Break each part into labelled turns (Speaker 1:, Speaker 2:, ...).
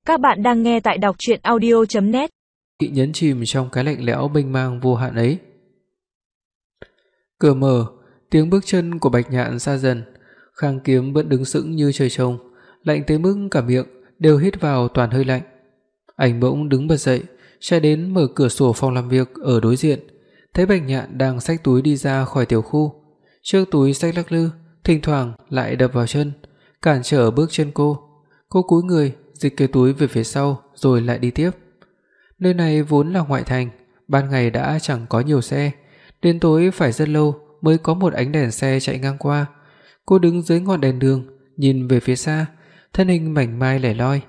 Speaker 1: Các bạn đang nghe tại đọc truyện audio.net.
Speaker 2: Bị nhấn chìm trong cái lạnh lẽo mênh mang vô hạn ấy. Cửa mở, tiếng bước chân của Bạch Nhạn xa dần. Khang Kiếm vẫn đứng sững như trời trồng, lạnh tới mức cả miệng đều hít vào toàn hơi lạnh. Anh bỗng đứng bật dậy, chạy đến mở cửa sổ phòng làm việc ở đối diện, thấy Bạch Nhạn đang xách túi đi ra khỏi tiểu khu. Chiếc túi xách lắc lư, thỉnh thoảng lại đập vào chân, cản trở bước chân cô. Cô cúi người, dịch cái túi về phía sau rồi lại đi tiếp. Nơi này vốn là ngoại thành, ban ngày đã chẳng có nhiều xe, đến tối phải rất lâu mới có một ánh đèn xe chạy ngang qua. Cô đứng dưới ngọn đèn đường, nhìn về phía xa, thân hình mảnh mai lẻ loi.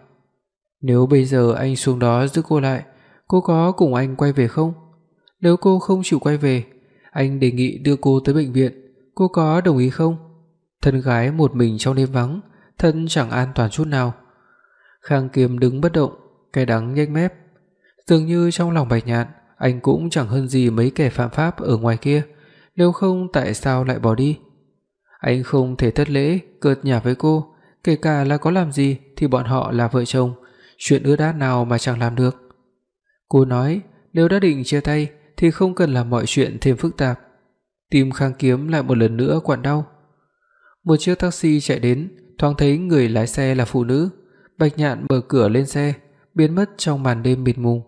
Speaker 2: Nếu bây giờ anh xuống đó giữ cô lại, cô có cùng anh quay về không? Nếu cô không chịu quay về, anh đề nghị đưa cô tới bệnh viện, cô có đồng ý không? Thân gái một mình trong đêm vắng, thân chẳng an toàn chút nào. Khang Kiếm đứng bất động, cay đắng nhếch mép. Dường như trong lòng Bạch Nhạn, anh cũng chẳng hơn gì mấy kẻ phạm pháp ở ngoài kia, nếu không tại sao lại bỏ đi? Anh không thể thất lễ cợt nhả với cô, kể cả là có làm gì thì bọn họ là vợ chồng, chuyện ưa át nào mà chẳng làm được. Cô nói, nếu đã định chia tay thì không cần làm mọi chuyện thêm phức tạp. Tim Khang Kiếm lại một lần nữa quặn đau. Một chiếc taxi chạy đến, thoáng thấy người lái xe là phụ nữ. Bạch Nhạn mở cửa lên xe, biến mất trong màn đêm mịt mùng.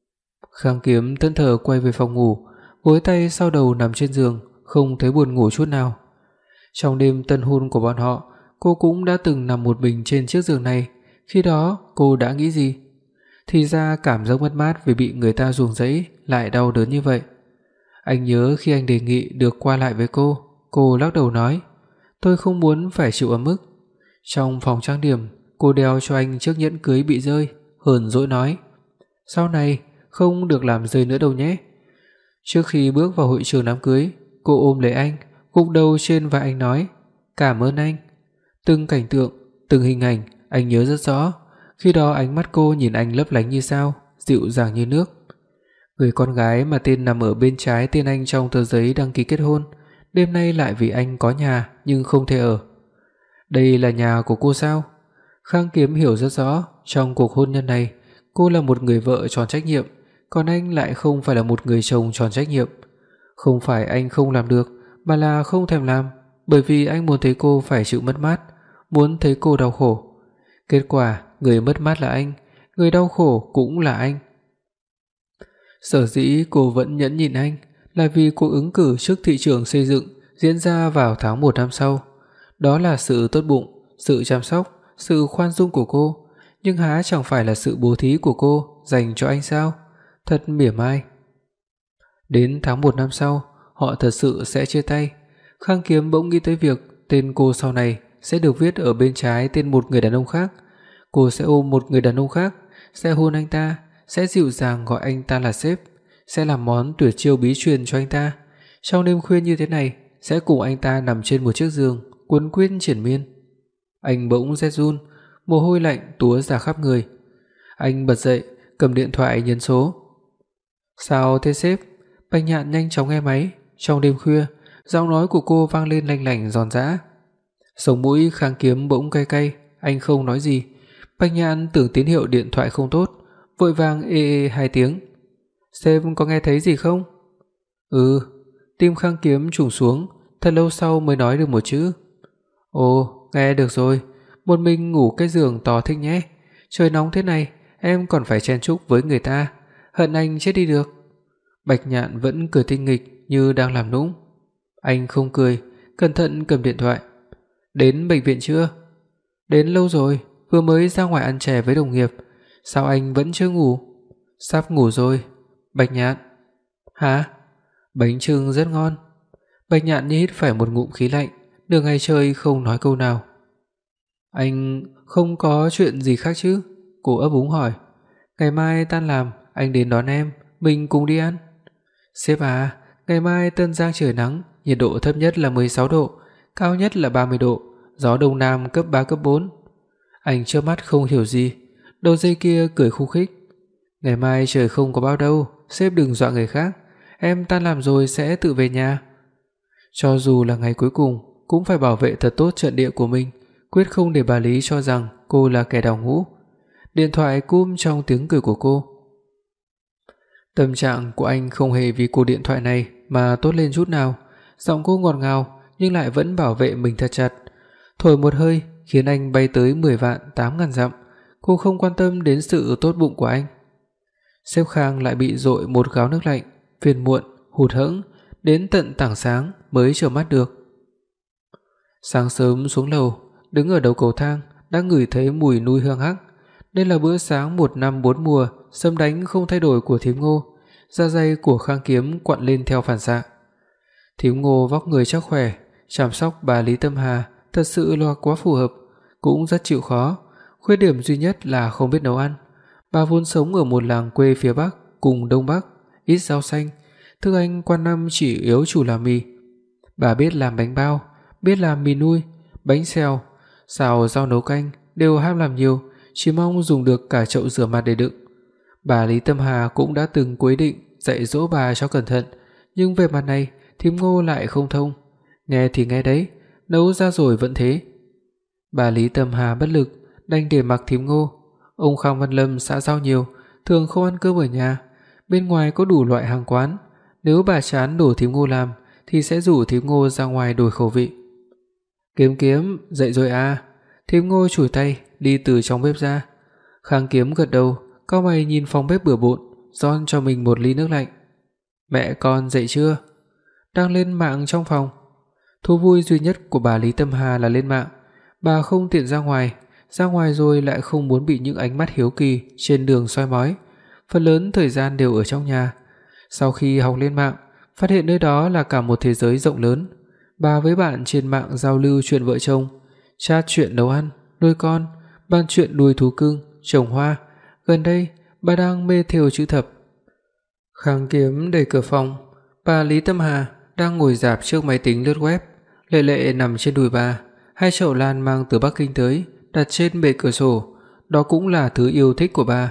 Speaker 2: Khang Kiếm thẫn thờ quay về phòng ngủ, gối tay sau đầu nằm trên giường, không thấy buồn ngủ chút nào. Trong đêm tân hôn của bọn họ, cô cũng đã từng nằm một mình trên chiếc giường này, khi đó cô đã nghĩ gì? Thì ra cảm giác mất mát vì bị người ta ruồng rẫy lại đau đớn như vậy. Anh nhớ khi anh đề nghị được qua lại với cô lắc đầu nói, tôi không muốn phải chịu ấm ức. Trong phòng trang điểm, cô đeo cho anh chiếc nhẫn cưới bị rơi, hờn dỗi nói, sau này không được làm rơi nữa đâu nhé. Trước khi bước vào hội trường đám cưới, cô ôm lấy anh, gục đầu trên vai anh nói, cảm ơn anh. Từng cảnh tượng, từng hình ảnh anh nhớ rất rõ. Khi đó ánh mắt cô nhìn anh lấp lánh như sao, dịu dàng như nước. Người con gái mà tên nằm ở bên trái tên anh trong tờ giấy đăng ký kết hôn, đêm nay lại vì anh có nhà nhưng không thể ở. Đây là nhà của cô sao? Khang Kiếm hiểu rất rõ, trong cuộc hôn nhân này, cô là một người vợ tròn trách nhiệm, còn anh lại không phải là một người chồng tròn trách nhiệm. Không phải anh không làm được, mà là không thèm làm, bởi vì anh muốn thấy cô phải chịu mất mát, muốn thấy cô đau khổ. Kết quả, người mất mát là anh, người đau khổ cũng là anh. Sở dĩ cô vẫn nhẫn nhịn anh là vì cuộc ứng cử chức thị trưởng xây dựng diễn ra vào tháng 1 năm sau. Đó là sự tốt bụng, sự chăm sóc, sự khoan dung của cô, nhưng há chẳng phải là sự bố thí của cô dành cho anh sao? Thật mỉa mai. Đến tháng 1 năm sau, họ thật sự sẽ chia tay. Khang Kiếm bỗng nghĩ tới việc tên cô sau này sẽ được viết ở bên trái tên một người đàn ông khác. Cô sẽ ôm một người đàn ông khác, sẽ hôn anh ta, sẽ dịu dàng gọi anh ta là sếp, sẽ làm món tuyệt chiêu bí truyền cho anh ta. Trong đêm khuya như thế này, sẽ cùng anh ta nằm trên một chiếc giường, cuốn quýt triền miên. Anh bỗng rét run, mồ hôi lạnh túa ra khắp người. Anh bật dậy, cầm điện thoại nhấn số. Sao thế sếp? Bạch Nhạn nhanh chóng nghe máy. Trong đêm khuya, giọng nói của cô vang lên lanh lảnh giòn giã. Sống mũi Khang Kiếm bỗng cay cay, anh không nói gì. Bạch Nhạn tưởng tín hiệu điện thoại không tốt, vội vàng ê ê 2 tiếng. Sếp có nghe thấy gì không? Ừ. Tim Khang Kiếm trùng xuống, thật lâu sau mới nói được một chữ. Ồ, nghe được rồi. Một mình ngủ cái giường to thích nhé. Trời nóng thế này, em còn phải chen chúc với người ta, hận anh chết đi được. Bạch Nhạn vẫn cười tinh nghịch như đang làm nũng. Anh không cười, cẩn thận cầm điện thoại. Đến bệnh viện chưa? Đến lâu rồi, vừa mới ra ngoài ăn chè với đồng nghiệp. Sao anh vẫn chưa ngủ? Sắp ngủ rồi. Bạch Nhạn. Hả? Bánh chưng rất ngon. Bạch Nhạn như hít phải một ngụm khí lạnh, nửa ngày trời không nói câu nào. Anh không có chuyện gì khác chứ? Cô ấp úng hỏi. Ngày mai tan làm, anh đến đón em, mình cùng đi ăn. Sếp à, ngày mai Tân Giang trời nắng, nhiệt độ thấp nhất là 16 độ, cao nhất là 30 độ, gió đông nam cấp 3 cấp 4. Anh chớp mắt không hiểu gì, đầu dây kia cười khúc khích. Ngày mai trời không có bao đâu, sếp đừng dọa người khác, em tan làm rồi sẽ tự về nhà. Cho dù là ngày cuối cùng, cũng phải bảo vệ thật tốt trận địa của mình, quyết không để bà Lý cho rằng cô là kẻ đào ngũ. Điện thoại cúp trong tiếng cười của cô. Tâm trạng của anh không hề vì cuộc điện thoại này mà tốt lên chút nào. Giọng cô ngọt ngào nhưng lại vẫn bảo vệ mình thật chặt. Thổi một hơi khiến anh bay tới 10.800.000 dặm. Cô không quan tâm đến sự tốt bụng của anh. Sếp Khang lại bị dội một gáo nước lạnh, phiền muộn, hụt hẫng, đến tận tảng sáng mới chợp mắt được. Sáng sớm xuống lầu, đứng ở đầu cầu thang đã ngửi thấy mùi nui hương hắc. Đây là bữa sáng một năm bốn mùa, sớm đánh không thay đổi của thím Ngô. Da dày của Khang Kiếm quặn lên theo phản xạ. Thím Ngô vóc người chắc khỏe, chăm sóc bà Lý Tâm Hà thật sự là quá phù hợp, cũng rất chịu khó. Khuyết điểm duy nhất là không biết nấu ăn. Bà vốn sống ở một làng quê phía Bắc cùng Đông Bắc, ít rau xanh, thức ăn qua năm chỉ yếu chủ là mì. Bà biết làm bánh bao, biết làm mì nui, bánh xèo, xào rau nấu canh, đều ham làm nhiều, chỉ mong dùng được cả chậu rửa mặt để đựng. Bà Lý Tâm Hà cũng đã từng quyết định dạy dỗ bà cho cẩn thận, nhưng về mặt này thím Ngô lại không thông. Nghe thì nghe đấy, nấu ra rồi vẫn thế. Bà Lý Tâm Hà bất lực, đành để mặc thím Ngô. Ông Khang Văn Lâm xã giao nhiều, thường không ăn cơm ở nhà, bên ngoài có đủ loại hàng quán, nếu bà chán đồ thím Ngô làm thì sẽ rủ thím Ngô ra ngoài đổi khẩu vị. Kiếm Kiếm, dậy rồi à? Thím Ngô chùi tay đi từ trong bếp ra. Khang Kiếm gật đầu, cau mày nhìn phòng bếp bừa bộn, rót cho mình một ly nước lạnh. Mẹ con dậy chưa? Đang lên mạng trong phòng. Thú vui duy nhất của bà Lý Tâm Hà là lên mạng. Bà không tiện ra ngoài rồi lại không muốn bị những ánh mắt hiếu kỳ trên đường soi mói. Phần lớn thời gian đều ở trong nhà. Sau khi học lên mạng, phát hiện nơi đó là cả một thế giới rộng lớn. Bà với bạn trên mạng giao lưu chuyện vợ chồng, chat chuyện nấu ăn, nuôi con, bàn chuyện nuôi thú cưng, trồng hoa. Gần đây, bà đang mê thêu chữ thập. Khang Kiếm đẩy cửa phòng. Bà Lý Tâm Hà đang ngồi rạp trước máy tính lướt web. Lệ Lệ nằm trên đùi bà, hai chậu lan mang từ Bắc Kinh tới, đặt trên bệ cửa sổ. Đó cũng là thứ yêu thích của bà.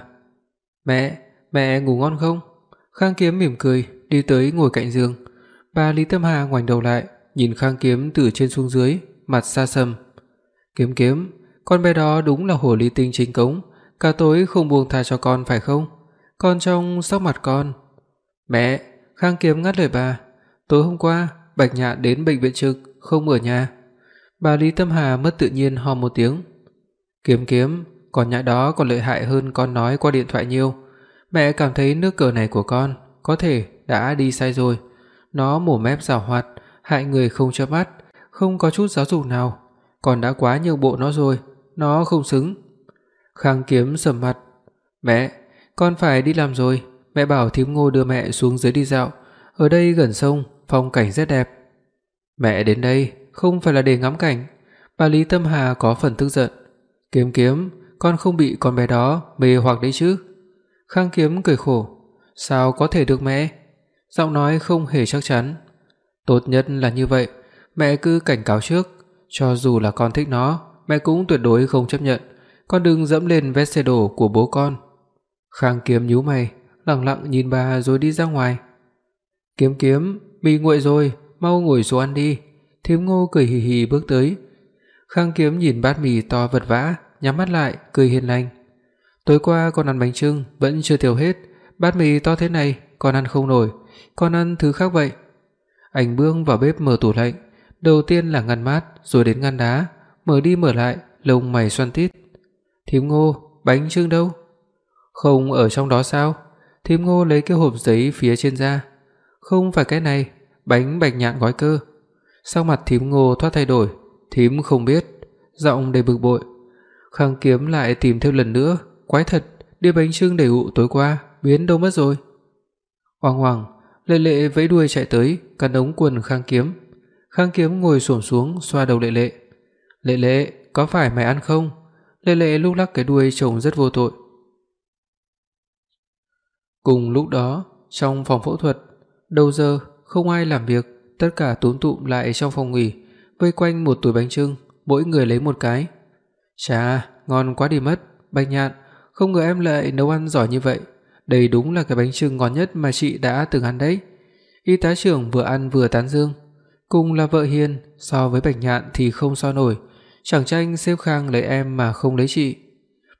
Speaker 2: Mẹ ngủ ngon không? Khang Kiếm mỉm cười, đi tới ngồi cạnh giường. Bà Lý Tâm Hà ngoảnh đầu lại, nhìn Khang Kiếm từ trên xuống dưới, mặt xa sầm. Kiếm, con bé đó đúng là hồ ly tinh chính cống, cả tối không buông tha cho con phải không? Con trông sóc mặt con. Mẹ, Khang Kiếm ngắt lời bà. Tối hôm qua, Bạch Nhạn đến bệnh viện trực, không ở nhà. Bà Lý Tâm Hà mất tự nhiên ho một tiếng. Kiếm, con nhãi đó còn lợi hại hơn con nói qua điện thoại nhiều. Mẹ cảm thấy nước cờ này của con có thể đã đi sai rồi. Nó mồm mép giảo hoạt, hại người không chớp mắt, không có chút giáo dục nào. Con đã quá nhượng bộ nó rồi, nó không xứng. Khang Kiếm sầm mặt. Mẹ, con phải đi làm rồi. Mẹ bảo thím Ngô đưa mẹ xuống dưới đi dạo. Ở đây gần sông, phong cảnh rất đẹp. Mẹ đến đây không phải là để ngắm cảnh. Bà Lý Tâm Hà có phần tức giận. Kiếm, con không bị con bé đó mê hoặc đấy chứ? Khang Kiếm cười khổ. Sao có thể được mẹ? Giọng nói không hề chắc chắn. Tốt nhất là như vậy, mẹ cứ cảnh cáo trước, cho dù là con thích nó, mẹ cũng tuyệt đối không chấp nhận. Con đừng dẫm lên vết xe đổ của bố con. Khang Kiếm nhíu mày, lặng lặng nhìn bà rồi đi ra ngoài. Kiếm, mì nguội rồi, mau ngồi xuống ăn đi. Thím Ngô cười hì hì bước tới. Khang Kiếm nhìn bát mì to vật vã, nhắm mắt lại cười hiền lành. Tối qua con ăn bánh chưng vẫn chưa tiêu hết, bát mì to thế này con ăn không nổi, con ăn thứ khác vậy. Anh bước vào bếp mở tủ lạnh, đầu tiên là ngăn mát rồi đến ngăn đá, mở đi mở lại, lông mày xoăn tít. Thím Ngô, bánh chưng đâu? Không ở trong đó sao? Thím Ngô lấy cái hộp giấy phía trên ra. Không phải cái này, bánh Bạch Nhạn gói cơ. Sắc mặt thím Ngô thoát thay đổi. Thím không biết, giọng đầy bực bội. Khang Kiếm lại tìm thêm lần nữa, quái thật, đĩa bánh chưng để ụ tối qua biến đâu mất rồi. Oang oang, Lệ Lệ vẫy đuôi chạy tới, cắn ống quần Khang Kiếm. Khang Kiếm ngồi xổm xuống xoa đầu Lệ Lệ. Lệ, có phải mày ăn không? Lệ Lệ lúc lắc cái đuôi trông rất vô tội. Cùng lúc đó, trong phòng phẫu thuật, đầu giờ không ai làm việc, tất cả túm tụm lại trong phòng nghỉ, vây quanh một túi bánh chưng, mỗi người lấy một cái. Chà, ngon quá đi mất, Bạch Nhạn, không ngờ em lại nấu ăn giỏi như vậy. Đây đúng là cái bánh chưng ngon nhất mà chị đã từng ăn đấy. Y tá trưởng vừa ăn vừa tán dương. Cùng là vợ hiền, so với Bạch Nhạn thì không so nổi. Chẳng tranh sếp Khang lấy em mà không lấy chị.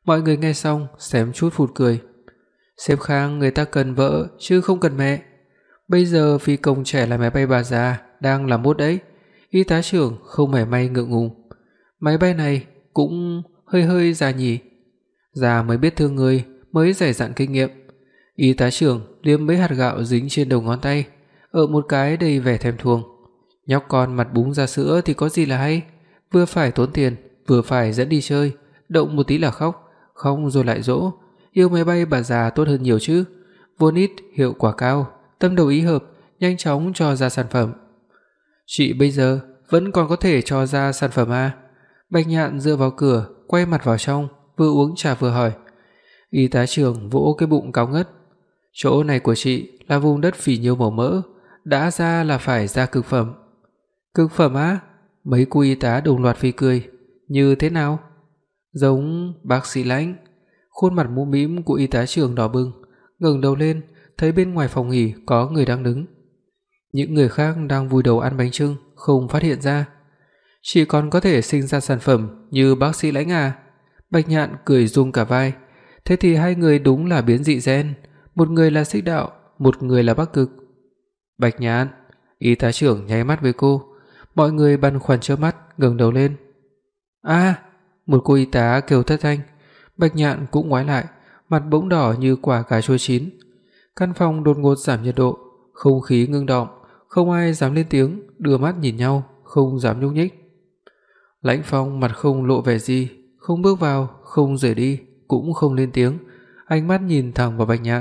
Speaker 2: Mọi người nghe xong xém chút phụt cười. Sếp Khang, người ta cần vợ chứ không cần mẹ. Bây giờ phi công trẻ là máy bay bà già đang làm mốt đấy. Y tá trưởng không mảy may ngượng ngùng. Máy bay này cũng hơi hơi già nhỉ. Già mới biết thương người, mới dày dặn kinh nghiệm. Y tá trưởng liếm mấy hạt gạo dính trên đầu ngón tay, ở một cái đầy vẻ thèm thuồng. Nhóc con mặt búng ra sữa thì có gì là hay, vừa phải tốn tiền, vừa phải dẫn đi chơi, động một tí là khóc, không rồi lại dỗ. Yêu máy bay bà già tốt hơn nhiều chứ. Vốn ít, hiệu quả cao, tâm đầu ý hợp, nhanh chóng cho ra sản phẩm. Chị bây giờ vẫn còn có thể cho ra sản phẩm à? Bạch Nhạn dựa vào cửa, quay mặt vào trong, vừa uống trà vừa hỏi. Y tá trưởng vỗ cái bụng cao ngất. Chỗ này của chị là vùng đất phì nhiêu màu mỡ, đã ra là phải ra cực phẩm. Cực phẩm á? Mấy cô y tá đồng loạt phì cười. Như thế nào? Giống bác sĩ Lãnh. Khuôn mặt mũm mĩm của y tá trưởng đỏ bừng, ngẩng đầu lên, thấy bên ngoài phòng nghỉ có người đang đứng. Những người khác đang vùi đầu ăn bánh chưng, không phát hiện ra. Chị còn có thể sinh ra sản phẩm như bác sĩ Lãnh à? Bạch Nhạn cười rung cả vai. Thế thì hai người đúng là biến dị gen, một người là Xích Đạo, một người là Bắc Cực. Bạch Nhạn, y tá trưởng nháy mắt với cô. Mọi người băn khoăn trợn mắt, ngẩng đầu lên. A, một cô y tá kêu thất thanh. Bạch Nhạn cũng ngoái lại, mặt bỗng đỏ như quả cà chua chín. Căn phòng đột ngột giảm nhiệt độ, không khí ngưng đọng, không ai dám lên tiếng, đưa mắt nhìn nhau, không dám nhúc nhích. Lãnh Phong mặt không lộ vẻ gì, không bước vào, không rời đi, cũng không lên tiếng, ánh mắt nhìn thẳng vào Bạch Nhạn.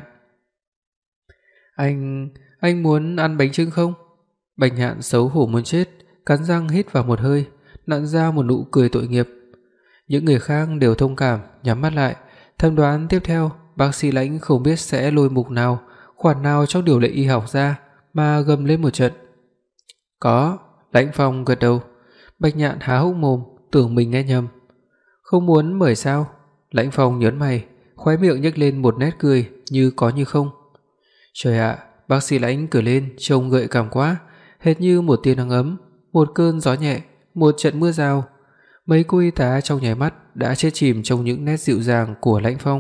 Speaker 2: Anh muốn ăn bánh chưng không? Bạch Nhạn xấu hổ muốn chết, cắn răng hít vào một hơi, nặn ra một nụ cười tội nghiệp. Những người khác đều thông cảm, nhắm mắt lại, thầm đoán tiếp theo bác sĩ Lãnh không biết sẽ lôi mục nào, khoản nào trong điều lệ y học ra mà gầm lên một trận. Có, Lãnh Phong gật đầu. Bạch Nhạn há hốc mồm, tưởng mình nghe nhầm. Không muốn mời sao? Lãnh Phong nhớn mày, khóe miệng nhếch lên một nét cười như có như không. Trời ạ, bác sĩ Lãnh cười lên trông gợi cảm quá, hệt như một tia nắng ấm, một cơn gió nhẹ, một trận mưa rào. Mấy cô y tá trong nháy mắt đã chết chìm trong những nét dịu dàng của Lãnh Phong.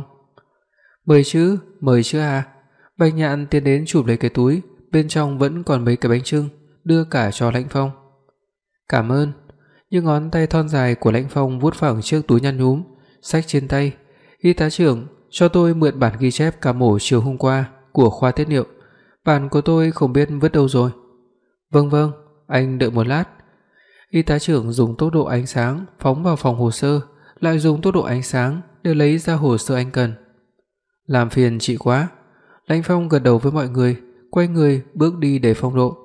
Speaker 2: Mời chứ à? Bạch Nhạn tiến đến chụp lấy cái túi, bên trong vẫn còn mấy cái bánh chưng, đưa cả cho Lãnh Phong. Cảm ơn. Những ngón tay thon dài của Lãnh Phong vuốt phẳng chiếc túi nhăn nhúm, xách trên tay. Y tá trưởng, cho tôi mượn bản ghi chép ca mổ chiều hôm qua của khoa tiết niệu. Bản của tôi không biết vứt đâu rồi. Vâng, anh đợi một lát. Y tá trưởng dùng tốc độ ánh sáng phóng vào phòng hồ sơ, lại dùng tốc độ ánh sáng để lấy ra hồ sơ anh cần. Làm phiền chị quá. Lãnh Phong gật đầu với mọi người, quay người bước đi để phong độ.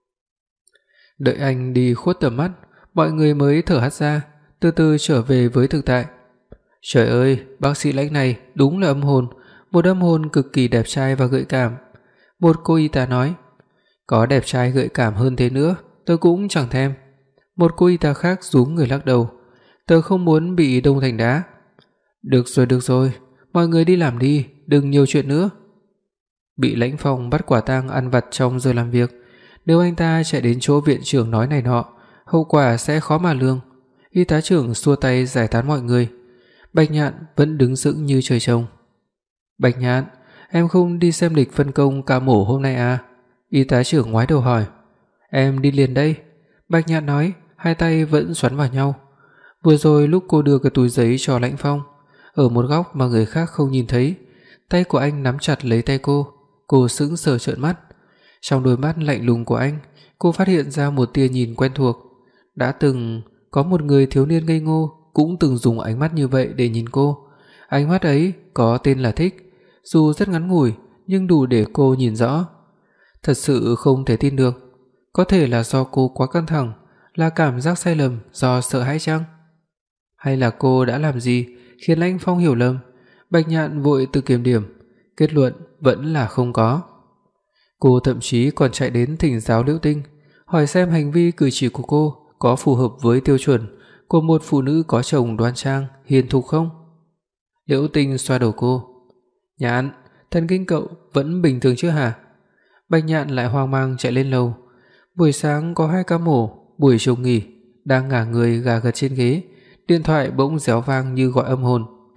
Speaker 2: Đợi anh đi khuất tầm mắt, mọi người mới thở hắt ra, từ từ trở về với thực tại. Trời ơi, bác sĩ Lãnh này đúng là âm hồn, một âm hồn cực kỳ đẹp trai và gợi cảm. Một cô y tá nói, có đẹp trai gợi cảm hơn thế nữa, tôi cũng chẳng thèm. Một cô y tá khác rúm người lắc đầu, tớ không muốn bị đông thành đá. Được rồi, mọi người đi làm đi, đừng nhiều chuyện nữa. Bị Lãnh Phong bắt quả tang ăn vặt trong giờ làm việc, nếu anh ta chạy đến chỗ viện trưởng nói này nọ, hậu quả sẽ khó mà lường. Y tá trưởng xua tay giải tán mọi người. Bạch Nhạn vẫn đứng sững như trời trồng. Bạch Nhạn, em không đi xem lịch phân công ca mổ hôm nay à? Y tá trưởng ngoái đầu hỏi. Em đi liền đây. Bạch Nhạn nói, hai tay vẫn xoắn vào nhau. Vừa rồi lúc cô đưa cái túi giấy cho Lãnh Phong, ở một góc mà người khác không nhìn thấy, tay của anh nắm chặt lấy tay cô sững sờ trợn mắt. Trong đôi mắt lạnh lùng của anh, cô phát hiện ra một tia nhìn quen thuộc. Đã từng có một người thiếu niên ngây ngô cũng từng dùng ánh mắt như vậy để nhìn cô. Ánh mắt ấy có tên là thích, dù rất ngắn ngủi nhưng đủ để cô nhìn rõ. Thật sự không thể tin được. Có thể là do cô quá căng thẳng, là cảm giác sai lầm do sợ hãi chăng? Hay là cô đã làm gì khiến Lãnh Phong hiểu lầm? Bạch Nhạn vội tự kiểm điểm, kết luận vẫn là không có. Cô thậm chí còn chạy đến thỉnh giáo Liễu Tinh, hỏi xem hành vi cử chỉ của cô có phù hợp với tiêu chuẩn của một phụ nữ có chồng đoan trang, hiền thục không? Liễu Tinh xoa đầu cô. Nhạn, thần kinh cậu vẫn bình thường chứ hả? Bạch Nhạn lại hoang mang chạy lên lầu. Buổi sáng có 2 ca mổ, buổi chiều nghỉ, đang ngả người gà gật trên ghế, điện thoại bỗng réo vang như gọi âm hồn.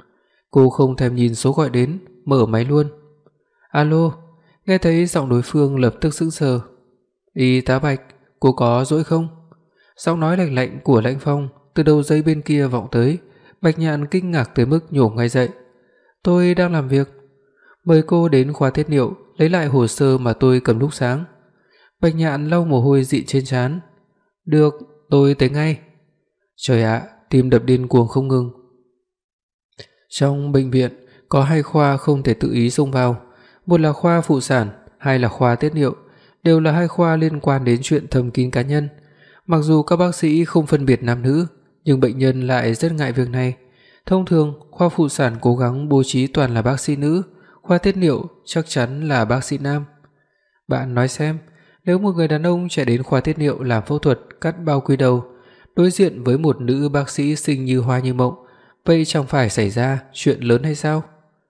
Speaker 2: Cô không thèm nhìn số gọi đến, mở máy luôn. Alo, nghe thấy giọng đối phương lập tức sững sờ. Y tá Bạch, cô có rỗi không? Giọng nói lạnh lạnh của Lãnh Phong từ đầu dây bên kia vọng tới. Bạch Nhạn kinh ngạc tới mức nhổm ngay dậy. Tôi đang làm việc. Mời cô đến khoa tiết niệu lấy lại hồ sơ mà tôi cầm lúc sáng. Bạch Nhạn lau mồ hôi dị trên trán. Được, tôi tới ngay. Trời ạ, tim đập điên cuồng không ngừng. Trong bệnh viện có 2 khoa không thể tự ý xông vào, một là khoa phụ sản, hai là khoa tiết niệu, đều là 2 khoa liên quan đến chuyện thầm kín cá nhân. Mặc dù các bác sĩ không phân biệt nam nữ, nhưng bệnh nhân lại rất ngại việc này. Thông thường, khoa phụ sản cố gắng bố trí toàn là bác sĩ nữ, khoa tiết niệu chắc chắn là bác sĩ nam. Bạn nói xem, nếu một người đàn ông chạy đến khoa tiết niệu làm phẫu thuật cắt bao quy đầu, đối diện với một nữ bác sĩ xinh như hoa như mộng, vậy chẳng phải xảy ra chuyện lớn hay sao?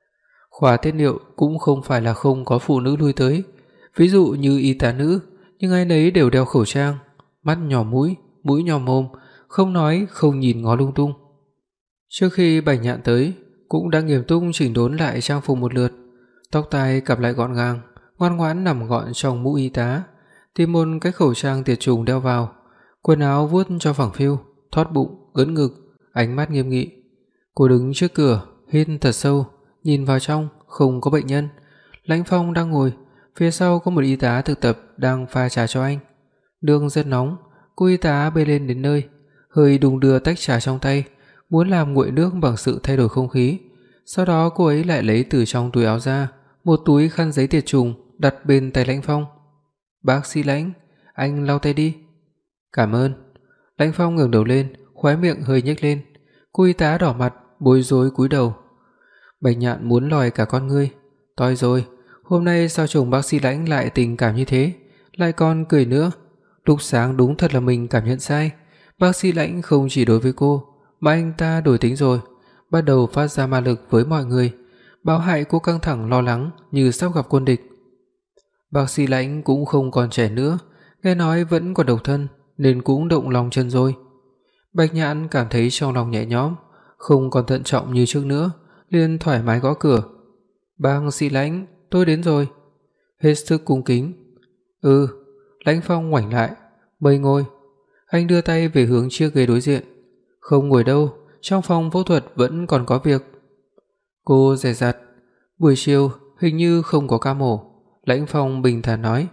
Speaker 2: Khoa tiết niệu cũng không phải là không có phụ nữ lui tới, ví dụ như y tá nữ, nhưng ai nấy đều đeo khẩu trang, mắt nhỏ mũi, mũi nhỏ mồm, không nói không nhìn ngó lung tung. Trước khi Bạch Nhạn tới, cũng đã nghiêm túc chỉnh đốn lại trang phục một lượt, tóc tai cặp lại gọn gàng, ngoan ngoãn nằm gọn trong mũ y tá, tìm một cái khẩu trang tiệt trùng đeo vào, quần áo vuốt cho phẳng phiu, thót bụng, ưỡn ngực, ánh mắt nghiêm nghị. Cô đứng trước cửa, hít thật sâu, nhìn vào trong, không có bệnh nhân. Lãnh Phong đang ngồi, phía sau có một y tá thực tập đang pha trà cho anh. Đường rất nóng, cô y tá bê lên đến nơi, hơi đung đưa tách trà trong tay, muốn làm nguội nước bằng sự thay đổi không khí. Sau đó cô ấy lại lấy từ trong túi áo ra một túi khăn giấy tiệt trùng đặt bên tay Lãnh Phong. "Bác sĩ Lãnh, anh lau tay đi." "Cảm ơn." Lãnh Phong ngẩng đầu lên, khóe miệng hơi nhếch lên. Cô y tá đỏ mặt, bối rối cúi đầu. Bạch Nhạn muốn lòi cả con ngươi. Toi rồi, hôm nay sao chồng bác sĩ Lãnh lại tình cảm như thế, lại còn cười nữa. Lúc sáng đúng thật là mình cảm nhận sai. Bác sĩ Lãnh không chỉ đối với cô, mà anh ta đổi tính rồi, bắt đầu phát ra ma lực với mọi người, báo hại cô căng thẳng lo lắng như sắp gặp quân địch. Bác sĩ Lãnh cũng không còn trẻ nữa, nghe nói vẫn còn độc thân nên cũng động lòng chân rồi. Bạch Nhạn cảm thấy trong lòng nhẹ nhõm, không còn thận trọng như trước nữa, liền thoải mái gõ cửa. "Bác sĩ Lãnh, tôi đến rồi." Hết sức cung kính. "Ừ." Lãnh Phong ngoảnh lại, "Mời ngồi." Anh đưa tay về hướng chiếc ghế đối diện. "Không ngồi đâu, trong phòng phẫu thuật vẫn còn có việc." Cô dè dặt, "Buổi chiều hình như không có ca mổ." Lãnh Phong bình thản nói.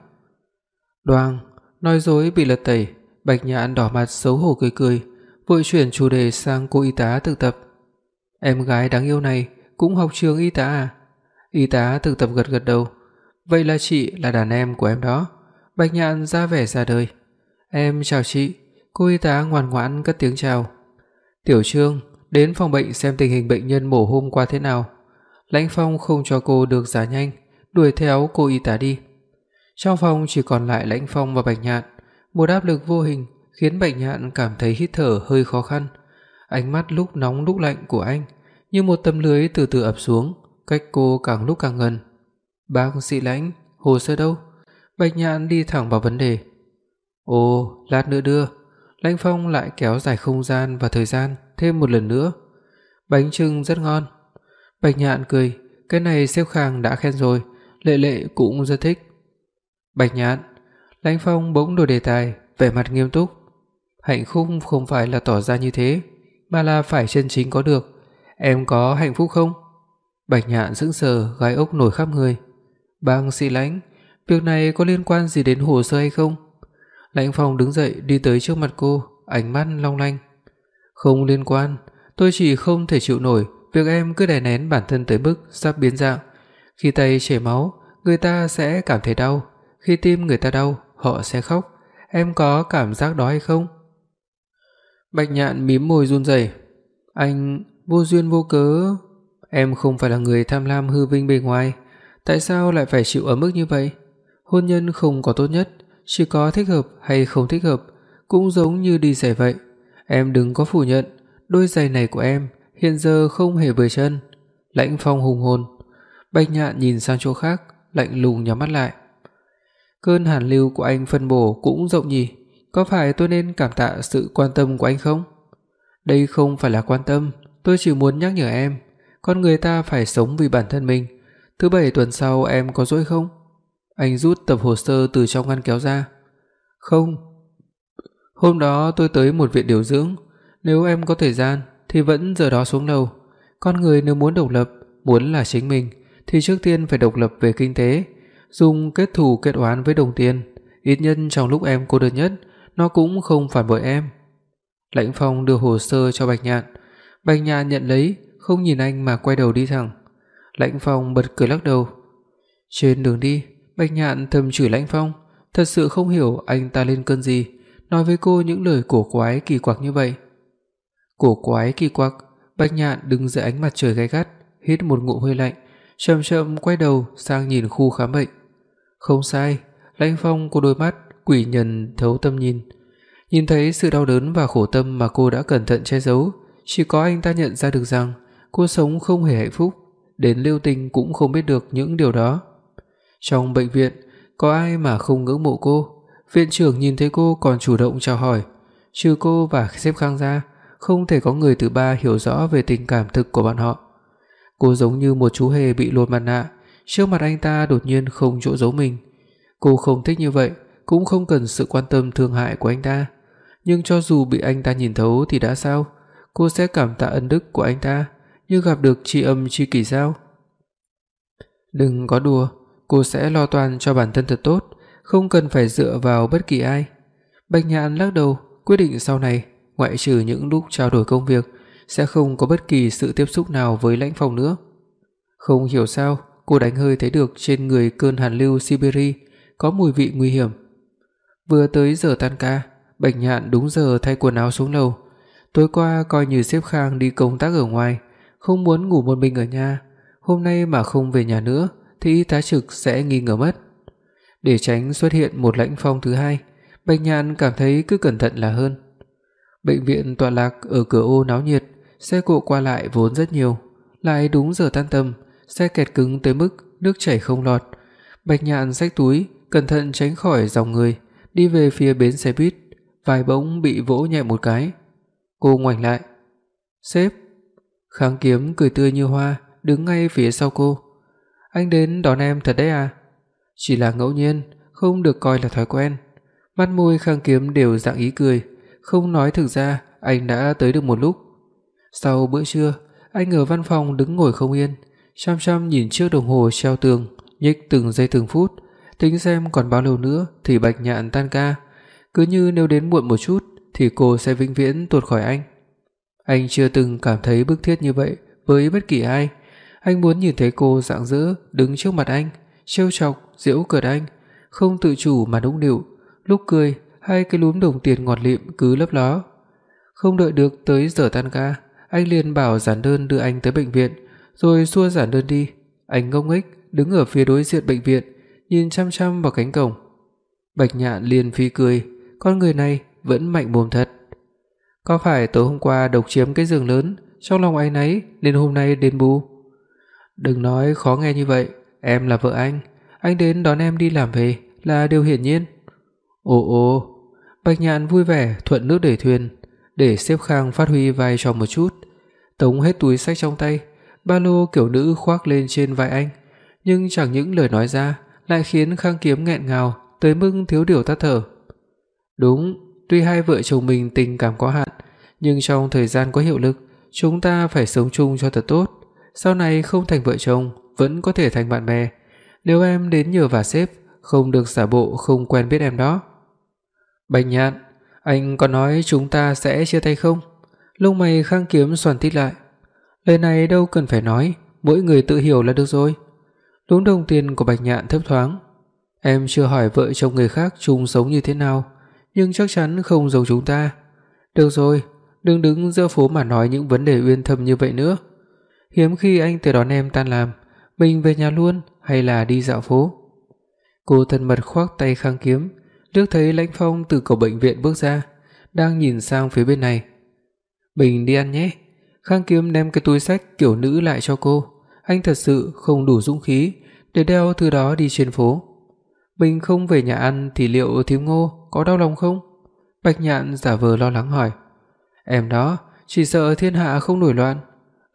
Speaker 2: Đoàng, nói dối bị lật tẩy. Bạch Nhạn đỏ mặt xấu hổ cười cười, vội chuyển chủ đề sang cô y tá thực tập. "Em gái đáng yêu này cũng học trường y tá à?" Y tá thực tập gật gật đầu. "Vậy là chị là đàn em của em đó." Bạch Nhạn ra vẻ ra đời. "Em chào chị." Cô y tá ngoan ngoãn cất tiếng chào. "Tiểu Trương, đến phòng bệnh xem tình hình bệnh nhân mổ hôm qua thế nào." Lãnh Phong không cho cô được giá nhanh, đuổi theo cô y tá đi. Trong phòng chỉ còn lại Lãnh Phong và Bạch Nhạn, một áp lực vô hình khiến Bạch Nhạn cảm thấy hít thở hơi khó khăn. Ánh mắt lúc nóng lúc lạnh của anh như một tấm lưới từ từ ập xuống, cách cô càng lúc càng gần. "Bác sĩ Lãnh, hồ sơ đâu?" Bạch Nhạn đi thẳng vào vấn đề. "Ồ, lát nữa đưa." Lãnh Phong lại kéo dài không gian và thời gian thêm một lần nữa. "Bánh chưng rất ngon." Bạch Nhạn cười, cái này sếp Khang đã khen rồi, Lệ Lệ cũng rất thích. "Bạch Nhạn." Lãnh Phong bỗng đổi đề tài, vẻ mặt nghiêm túc. "Hạnh phúc không phải là tỏ ra như thế, mà là phải chân chính có được. Em có hạnh phúc không?" Bạch Nhạn sững sờ, gai ốc nổi khắp người. "Bác sĩ Lãnh, việc này có liên quan gì đến hồ sơ hay không?" Lãnh Phong đứng dậy đi tới trước mặt cô, ánh mắt long lanh. "Không liên quan, tôi chỉ không thể chịu nổi việc em cứ đè nén bản thân tới mức sắp biến dạng. Khi tay chảy máu, người ta sẽ cảm thấy đau, khi tim người ta đau, họ sẽ khóc. Em có cảm giác đó hay không?" Bạch Nhạn mím môi run rẩy. "Anh vô duyên vô cớ, em không phải là người tham lam hư vinh bề ngoài, tại sao lại phải chịu ở mức như vậy? Hôn nhân không có tốt nhất, chỉ có thích hợp hay không thích hợp, cũng giống như đi giày vậy. Em đừng có phủ nhận, đôi giày này của em hiện giờ không hề vừa chân." Lãnh Phong hùng hồn. Bạch Nhạn nhìn sang chỗ khác, lạnh lùng nhắm mắt lại. "Cơn hàn lưu của anh phân bổ cũng rộng nhỉ, có phải tôi nên cảm tạ sự quan tâm của anh không?" "Đây không phải là quan tâm, tôi chỉ muốn nhắc nhở em, con người ta phải sống vì bản thân mình. Thứ bảy tuần sau em có rỗi không? Anh rút tập hồ sơ từ trong ngăn kéo ra. Không. Hôm đó tôi tới một viện điều dưỡng, nếu em có thời gian thì vẫn giờ đó xuống lầu. Con người nếu muốn độc lập, muốn là chính mình thì trước tiên phải độc lập về kinh tế, dùng kết thù kết oán với đồng tiền, ít nhất trong lúc em cô đơn nhất, nó cũng không phản bội em. Lãnh Phong đưa hồ sơ cho Bạch Nhạn. Bạch Nhạn nhận lấy, không nhìn anh mà quay đầu đi thẳng. Lãnh Phong bật cười lắc đầu. Trên đường đi, Bạch Nhạn thầm chửi Lãnh Phong, thật sự không hiểu anh ta lên cơn gì, nói với cô những lời cổ quái kỳ quặc như vậy. Cổ quái kỳ quặc. Bạch Nhạn đứng dưới ánh mặt trời gay gắt, hít một ngụm hơi lạnh, chậm chậm quay đầu sang nhìn khu khám bệnh. Không sai, Lãnh Phong có đôi mắt quỷ nhân thấu tâm nhìn. Nhìn thấy sự đau đớn và khổ tâm mà cô đã cẩn thận che giấu, chỉ có anh ta nhận ra được rằng cô sống không hề hạnh phúc, đến Lưu Tình cũng không biết được những điều đó. Trong bệnh viện, có ai mà không ngưỡng mộ cô? Viện trưởng nhìn thấy cô còn chủ động chào hỏi. Trừ cô và sếp Khang ra, không thể có người thứ ba hiểu rõ về tình cảm thực của bọn họ. Cô giống như một chú hề bị lột mặt nạ, trước mặt anh ta đột nhiên không chỗ giấu mình. Cô không thích như vậy, cũng không cần sự quan tâm thương hại của anh ta. Nhưng cho dù bị anh ta nhìn thấu thì đã sao? Cô sẽ cảm tạ ân đức của anh ta, như gặp được tri âm tri kỷ sao? Đừng có đùa, cô sẽ lo toan cho bản thân thật tốt, không cần phải dựa vào bất kỳ ai. Bạch Nhạn lắc đầu, quyết định sau này, ngoại trừ những lúc trao đổi công việc, sẽ không có bất kỳ sự tiếp xúc nào với Lãnh Phong nữa. Không hiểu sao, cô đánh hơi thấy được trên người cơn hàn lưu Siberia có mùi vị nguy hiểm. Vừa tới giờ tan ca, Bạch Nhạn đúng giờ thay quần áo xuống lầu. Tối qua coi như sếp Khang đi công tác ở ngoài, không muốn ngủ một mình ở nhà, hôm nay mà không về nhà nữa thì y tá trực sẽ nghi ngờ mất. Để tránh xuất hiện một Lãnh Phong thứ hai, Bạch Nhạn cảm thấy cứ cẩn thận là hơn. Bệnh viện tọa lạc ở cửa ô náo nhiệt, xe cộ qua lại vốn rất nhiều, lại đúng giờ tan tầm, xe kẹt cứng tới mức nước chảy không lọt. Bạch Nhạn xách túi, cẩn thận tránh khỏi dòng người, đi về phía bến xe buýt, vai bỗng bị vỗ nhẹ một cái. Cô ngoảnh lại. "Sếp." Kháng Kiếm cười tươi như hoa, đứng ngay phía sau cô. "Anh đến đón em thật đấy à?" "Chỉ là ngẫu nhiên, không được coi là thói quen." Mắt môi Kháng Kiếm đều dạng ý cười, không nói thực ra anh đã tới được một lúc. Sau bữa trưa, anh ở văn phòng đứng ngồi không yên, chăm chăm nhìn chiếc đồng hồ treo tường, nhích từng giây từng phút, tính xem còn bao lâu nữa thì Bạch Nhạn tan ca. Cứ như nếu đến muộn một chút thì cô sẽ vĩnh viễn tuột khỏi anh. Anh chưa từng cảm thấy bức thiết như vậy với bất kỳ ai. Anh muốn nhìn thấy cô rạng rỡ đứng trước mặt anh, trêu chọc, giễu cợt anh, không tự chủ mà nũng nịu, lúc cười hai cái lúm đồng tiền ngọt lịm cứ lấp ló. Không đợi được tới giờ tan ca, anh liền bảo giản đơn đưa anh tới bệnh viện, rồi xua giản đơn đi. Anh ngông nghếch đứng ở phía đối diện bệnh viện, nhìn chăm chăm vào cánh cổng. Bạch Nhạn liền phì cười, con người này vẫn mạnh mồm thật. Có phải tối hôm qua độc chiếm cái giường lớn, trong lòng áy náy nên hôm nay đền bù? Đừng nói khó nghe như vậy, em là vợ anh đến đón em đi làm về là điều hiển nhiên. Ồ, Bạch Nhạn vui vẻ thuận nước đẩy thuyền, để sếp Khang phát huy vai trò một chút, tống hết túi xách trong tay, ba lô kiểu nữ khoác lên trên vai anh, nhưng chẳng những lời nói ra lại khiến Khang Kiếm nghẹn ngào tới mức thiếu điều tắt thở. Đúng, tuy hai vợ chồng mình tình cảm có hạn, nhưng trong thời gian có hiệu lực, chúng ta phải sống chung cho thật tốt, sau này không thành vợ chồng vẫn có thể thành bạn bè. Nếu em đến nhờ vả sếp, không được giả bộ không quen biết em đó. Bạch Nhạn, anh có nói chúng ta sẽ chia tay không? Lông mày Khang Kiếm xoăn tít lại. Lời này đâu cần phải nói, mỗi người tự hiểu là được rồi. Lúm đồng tiền của Bạch Nhạn thấp thoáng. Em chưa hỏi vợ chồng người khác chung sống như thế nào, nhưng chắc chắn không giống chúng ta. Được rồi, đừng đứng giữa phố mà nói những vấn đề uyên thâm như vậy nữa. Hiếm khi anh tới đón em tan làm, mình về nhà luôn hay là đi dạo phố? Cô thân mật khoác tay Khang Kiếm, liếc thấy Lãnh Phong từ cổng bệnh viện bước ra, đang nhìn sang phía bên này. Mình đi ăn nhé. Khang Kiếm đem cái túi xách kiểu nữ lại cho cô. Anh thật sự không đủ dũng khí để đeo thứ đó đi trên phố. Mình không về nhà ăn thì liệu thím Ngô có đau lòng không? Bạch Nhạn giả vờ lo lắng hỏi. Em đó, chỉ sợ thiên hạ không nổi loạn.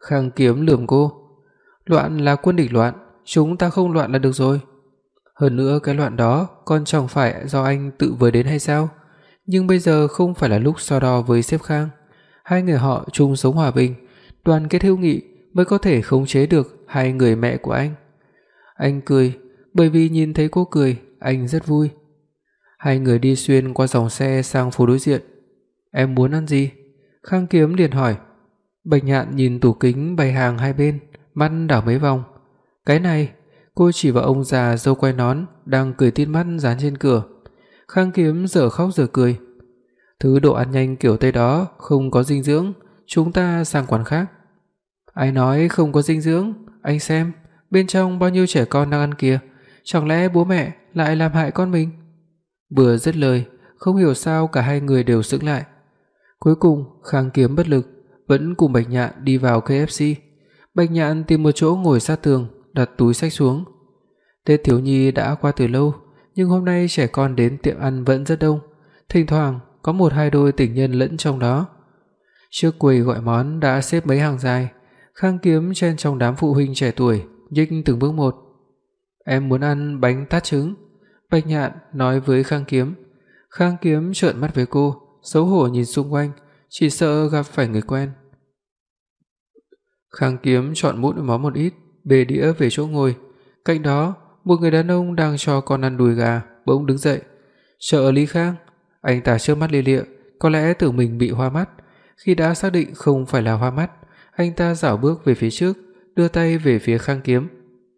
Speaker 2: Khang Kiếm lườm cô. Loạn là quân địch loạn, chúng ta không loạn là được rồi. Hơn nữa cái loạn đó còn chẳng phải do anh tự với đến hay sao? Nhưng bây giờ không phải là lúc so đo với sếp Khang. Hai người họ chung sống hòa bình, đoàn kết hữu nghị mới có thể khống chế được hai người mẹ của anh. Anh cười, bởi vì nhìn thấy cô cười, anh rất vui. Hai người đi xuyên qua dòng xe sang phố đối diện. Em muốn ăn gì? Khang Kiếm liền hỏi. Bạch Nhạn nhìn tủ kính bày hàng hai bên, mắt đảo mấy vòng. Cái này, cô chỉ vào ông già râu quai nón đang cười tít mắt dán trên cửa. Khang Kiếm dở khóc dở cười. Thứ đồ ăn nhanh kiểu Tây đó không có dinh dưỡng, chúng ta sang quán khác. Ai nói không có dinh dưỡng? Anh xem, bên trong bao nhiêu trẻ con đang ăn kìa, chẳng lẽ bố mẹ lại làm hại con mình? Vừa dứt lời, không hiểu sao cả hai người đều sững lại. Cuối cùng, Khang Kiếm bất lực, vẫn cùng Bạch Nhạn đi vào KFC. Bạch Nhạn tìm một chỗ ngồi sát tường, đặt túi xách xuống. Tết thiếu nhi đã qua từ lâu, nhưng hôm nay trẻ con đến tiệm ăn vẫn rất đông, thỉnh thoảng có một hai đôi tình nhân lẫn trong đó. Trước quầy gọi món đã xếp mấy hàng dài, Khang Kiếm chen trong đám phụ huynh trẻ tuổi, nhích từng bước một. Em muốn ăn bánh tát trứng, Bạch Nhạn nói với Khang Kiếm. Khang Kiếm trợn mắt với cô, xấu hổ nhìn xung quanh, chỉ sợ gặp phải người quen. Khang Kiếm chọn mỗi món một ít, bê đĩa về chỗ ngồi. Cạnh đó, một người đàn ông đang cho con ăn đùi gà bỗng đứng dậy. "Trợ lý Khang." Anh ta trợn mắt lia lịa, có lẽ tưởng mình bị hoa mắt. Khi đã xác định không phải là hoa mắt, anh ta rảo bước về phía trước, đưa tay về phía Khang Kiếm.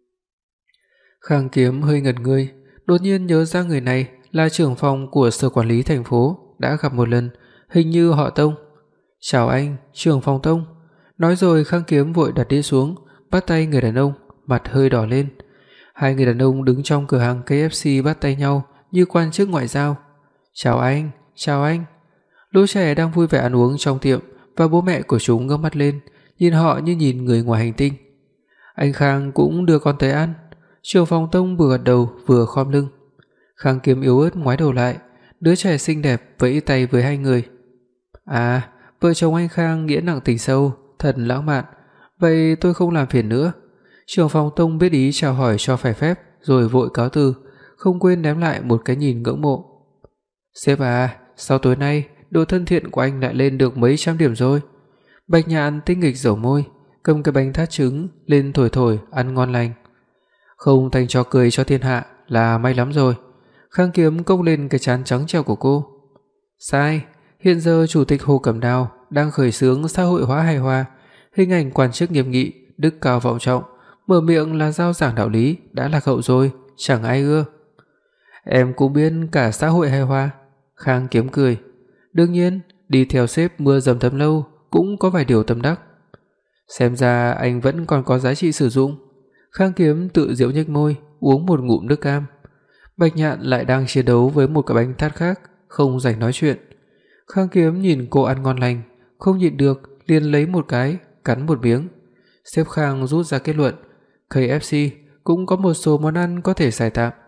Speaker 2: Khang Kiếm hơi ngẩn người, đột nhiên nhớ ra người này là trưởng phòng của sở quản lý thành phố, đã gặp một lần, hình như họ Tông. "Chào anh, trưởng phòng Tông." Nói rồi Khang Kiếm vội đặt đĩa xuống, bắt tay người đàn ông, mặt hơi đỏ lên. Hai người đàn ông đứng trong cửa hàng KFC bắt tay nhau như quan chức ngoại giao. "Chào anh, chào anh." Lũ trẻ đang vui vẻ ăn uống trong tiệm và bố mẹ của chúng ngước mắt lên, nhìn họ như nhìn người ngoài hành tinh. Anh Khang cũng đưa con tới ăn. Trưởng phòng Tông vừa gật đầu vừa khom lưng. Khang Kiếm yếu ớt ngoái đầu lại, đứa trẻ xinh đẹp vẫy tay với hai người. "À, vợ chồng anh Khang nghĩa nặng tình sâu, thật lãng mạn. Vậy tôi không làm phiền nữa." Trưởng phòng Tông biết ý chào hỏi cho phải phép, rồi vội cáo từ, không quên ném lại một cái nhìn ngưỡng mộ. "Sếp à, sau tối nay độ thân thiện của anh lại lên được mấy trăm điểm rồi." Bạch Nhạn tinh nghịch dầu môi, cầm cái bánh thát trứng lên thổi thổi ăn ngon lành. "Không thành trò cười cho thiên hạ là may lắm rồi." Khang Kiếm cong lên cái trán trắng trẻo của cô. "Sai, hiện giờ chủ tịch Hồ Cẩm Đào đang khởi xướng xã hội hóa hài hòa, hình ảnh quan chức nghiêm nghị, đức cao vọng trọng, mở miệng là giao giảng đạo lý đã lạc hậu rồi, chẳng ai ưa." "Em cũng biết cả xã hội hài hòa." Khang Kiếm cười. "Đương nhiên, đi theo sếp mưa dầm thấm lâu cũng có vài điều tâm đắc." "Xem ra anh vẫn còn có giá trị sử dụng." Khang Kiếm tự giễu nhếch môi, uống một ngụm nước cam. Bạch Nhạn lại đang chiến đấu với một cái bánh tát khác, không rảnh nói chuyện. Khang Kiếm nhìn cô ăn ngon lành, không nhịn được liền lấy một cái, cắn một miếng. Sếp Khang rút ra kết luận, KFC cũng có một số món ăn có thể xài tạm.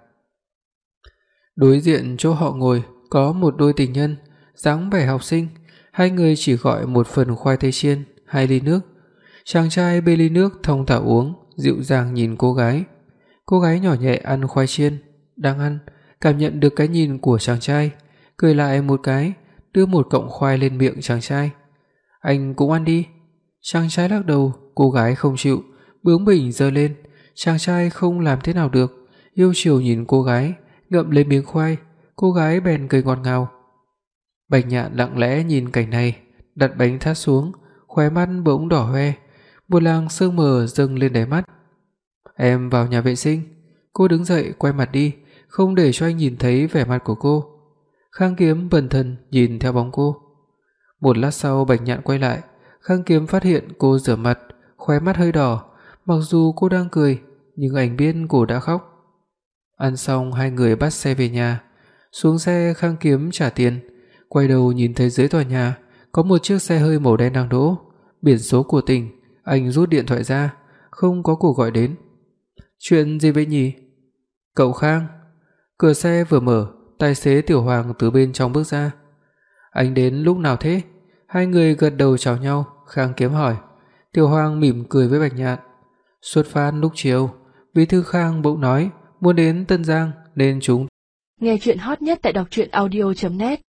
Speaker 2: Đối diện chỗ họ ngồi có một đôi tình nhân, dáng vẻ học sinh, hai người chỉ gọi một phần khoai tây chiên, 2 ly nước. Chàng trai bê ly nước thong thả uống, dịu dàng nhìn cô gái. Cô gái nhỏ nhẹ ăn khoai chiên, đang ăn, cảm nhận được cái nhìn của chàng trai, cười lại một cái, đưa một cọng khoai lên miệng chàng trai. "Anh cũng ăn đi." Chàng trai lắc đầu, cô gái không chịu, bướng bỉnh giơ lên. Chàng trai không làm thế nào được, yêu chiều nhìn cô gái, ngậm lấy miếng khoai, cô gái bèn cười ngọt ngào. Bạch Nhạn lặng lẽ nhìn cảnh này, đặt bánh thát xuống, khóe mắt bỗng đỏ hoe, một làn sương mờ dâng lên đáy mắt. "Em vào nhà vệ sinh." Cô đứng dậy quay mặt đi, không để cho anh nhìn thấy vẻ mặt của cô. Khang Kiếm bần thần nhìn theo bóng cô. Một lát sau Bạch Nhạn quay lại, Khang Kiếm phát hiện cô rửa mặt, khóe mắt hơi đỏ, mặc dù cô đang cười, nhưng anh biết cô đã khóc. Ăn xong hai người bắt xe về nhà. Xuống xe Khang Kiếm trả tiền, quay đầu nhìn thấy dưới tòa nhà có một chiếc xe hơi màu đen đang đỗ, biển số của tỉnh. Anh rút điện thoại ra, không có cuộc gọi đến. "Chuyện gì vậy nhỉ?" "Cậu Khang." Cửa xe vừa mở, tài xế Tiểu Hoàng từ bên trong bước ra. "Anh đến lúc nào thế?" Hai người gật đầu chào nhau, Khang Kiếm hỏi. Tiểu Hoàng mỉm cười với Bạch Nhạn. Xuất phát lúc chiều, Bí thư Khang bỗng nói muốn đến Tân Giang nên chúng.
Speaker 1: Nghe chuyện hot nhất tại đọc truyện audio.net